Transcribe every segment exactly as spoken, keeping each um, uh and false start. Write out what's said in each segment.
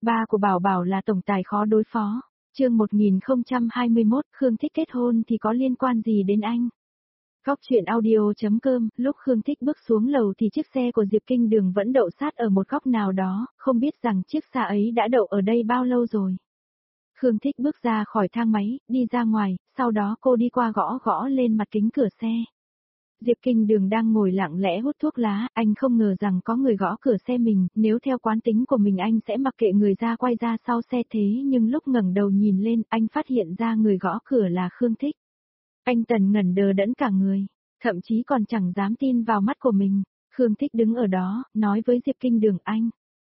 Ba của Bảo Bảo là tổng tài khó đối phó. Chương một nghìn không trăm hai mươi mốt, Khương Thích kết hôn thì có liên quan gì đến anh? Góc truyện audio chấm com, lúc Khương Thích bước xuống lầu thì chiếc xe của Diệp Kinh Đường vẫn đậu sát ở một góc nào đó, không biết rằng chiếc xe ấy đã đậu ở đây bao lâu rồi. Khương Thích bước ra khỏi thang máy, đi ra ngoài, sau đó cô đi qua gõ gõ lên mặt kính cửa xe. Diệp Kinh Đường đang ngồi lặng lẽ hút thuốc lá, anh không ngờ rằng có người gõ cửa xe mình, nếu theo quán tính của mình anh sẽ mặc kệ người ra quay ra sau xe thế nhưng lúc ngẩng đầu nhìn lên, anh phát hiện ra người gõ cửa là Khương Thích. Anh tần ngẩn đờ đẫn cả người, thậm chí còn chẳng dám tin vào mắt của mình. Khương Thích đứng ở đó, nói với Diệp Kinh Đường anh.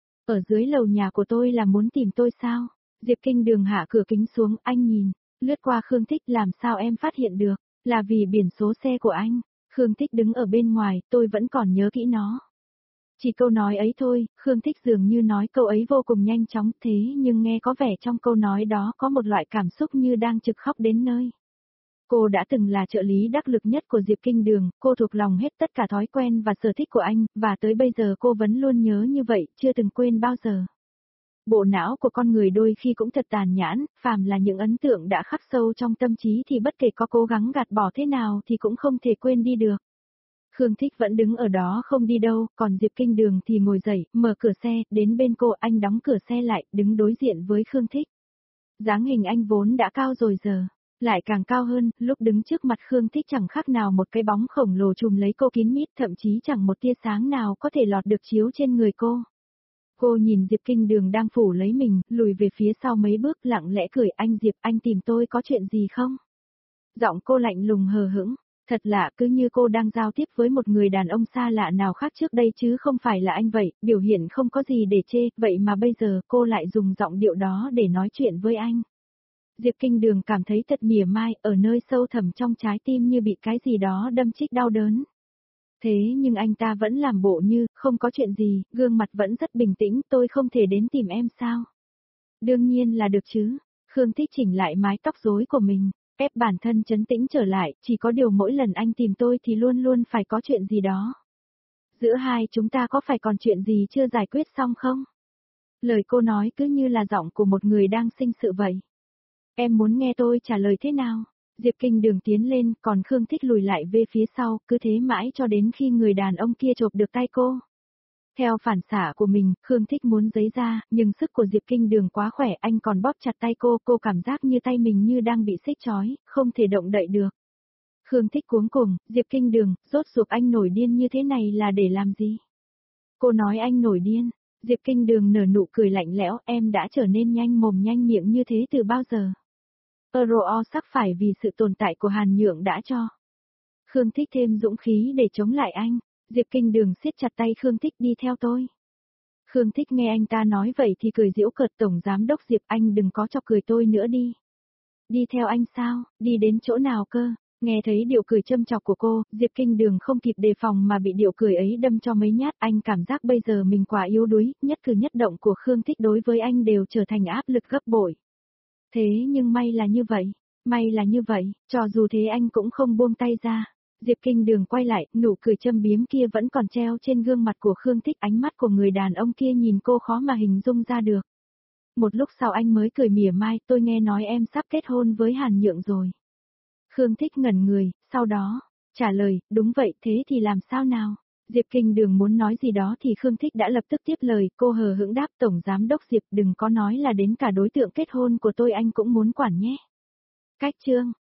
Ở dưới lầu nhà của tôi là muốn tìm tôi sao? Diệp Kinh Đường hạ cửa kính xuống, anh nhìn, lướt qua Khương Thích làm sao em phát hiện được, là vì biển số xe của anh. Khương Thích đứng ở bên ngoài, tôi vẫn còn nhớ kỹ nó. Chỉ câu nói ấy thôi, Khương Thích dường như nói câu ấy vô cùng nhanh chóng thế nhưng nghe có vẻ trong câu nói đó có một loại cảm xúc như đang trực khóc đến nơi. Cô đã từng là trợ lý đắc lực nhất của Diệp Kinh Đường, cô thuộc lòng hết tất cả thói quen và sở thích của anh, và tới bây giờ cô vẫn luôn nhớ như vậy, chưa từng quên bao giờ. Bộ não của con người đôi khi cũng thật tàn nhãn, phàm là những ấn tượng đã khắc sâu trong tâm trí thì bất kể có cố gắng gạt bỏ thế nào thì cũng không thể quên đi được. Khương Thích vẫn đứng ở đó không đi đâu, còn Diệp Kinh Đường thì ngồi dậy, mở cửa xe, đến bên cô, anh đóng cửa xe lại, đứng đối diện với Khương Thích. Dáng hình anh vốn đã cao rồi giờ, lại càng cao hơn, lúc đứng trước mặt Khương Thích chẳng khác nào một cái bóng khổng lồ trùm lấy cô kín mít, thậm chí chẳng một tia sáng nào có thể lọt được chiếu trên người cô. Cô nhìn Diệp Kinh Đường đang phủ lấy mình, lùi về phía sau mấy bước lặng lẽ cười, anh Diệp, anh tìm tôi có chuyện gì không? Giọng cô lạnh lùng hờ hững, thật lạ, cứ như cô đang giao tiếp với một người đàn ông xa lạ nào khác trước đây chứ không phải là anh vậy, biểu hiện không có gì để chê, vậy mà bây giờ cô lại dùng giọng điệu đó để nói chuyện với anh. Diệp Kinh Đường cảm thấy thật mỉa mai, ở nơi sâu thẳm trong trái tim như bị cái gì đó đâm chích đau đớn. Thế nhưng anh ta vẫn làm bộ như, không có chuyện gì, gương mặt vẫn rất bình tĩnh, tôi không thể đến tìm em sao? Đương nhiên là được chứ. Khương Thích chỉnh lại mái tóc rối của mình, ép bản thân trấn tĩnh trở lại, chỉ có điều mỗi lần anh tìm tôi thì luôn luôn phải có chuyện gì đó. Giữa hai chúng ta có phải còn chuyện gì chưa giải quyết xong không? Lời cô nói cứ như là giọng của một người đang sinh sự vậy. Em muốn nghe tôi trả lời thế nào? Diệp Kinh Đường tiến lên, còn Khương Thích lùi lại về phía sau, cứ thế mãi cho đến khi người đàn ông kia chộp được tay cô. Theo phản xạ của mình, Khương Thích muốn giấy ra, nhưng sức của Diệp Kinh Đường quá khỏe, anh còn bóp chặt tay cô, cô cảm giác như tay mình như đang bị xích trói, không thể động đậy được. Khương Thích cuống cuồng, Diệp Kinh Đường, rốt cuộc anh nổi điên như thế này là để làm gì? Cô nói anh nổi điên. Diệp Kinh Đường nở nụ cười lạnh lẽo, em đã trở nên nhanh mồm nhanh miệng như thế từ bao giờ? Euro sắc phải vì sự tồn tại của Hàn Nhượng đã cho. Khương Thích thêm dũng khí để chống lại anh. Diệp Kinh Đường siết chặt tay Khương Thích, đi theo tôi. Khương Thích nghe anh ta nói vậy thì cười giễu cợt, tổng giám đốc Diệp, anh đừng có chọc cười tôi nữa đi. Đi theo anh sao, đi đến chỗ nào cơ? Nghe thấy điệu cười châm chọc của cô, Diệp Kinh Đường không kịp đề phòng mà bị điệu cười ấy đâm cho mấy nhát, anh cảm giác bây giờ mình quá yếu đuối, nhất cử nhất động của Khương Thích đối với anh đều trở thành áp lực gấp bội. Thế nhưng may là như vậy, may là như vậy, cho dù thế anh cũng không buông tay ra. Diệp Kinh Đường quay lại, nụ cười châm biếm kia vẫn còn treo trên gương mặt của Khương Thích, ánh mắt của người đàn ông kia nhìn cô khó mà hình dung ra được. Một lúc sau anh mới cười mỉa mai, tôi nghe nói em sắp kết hôn với Hàn Nhượng rồi. Khương Thích ngẩn người, sau đó, trả lời, đúng vậy, thế thì làm sao nào? Diệp Kinh Đường muốn nói gì đó thì Khương Thích đã lập tức tiếp lời, cô hờ hững đáp, tổng giám đốc Diệp, đừng có nói là đến cả đối tượng kết hôn của tôi anh cũng muốn quản nhé. Cách chương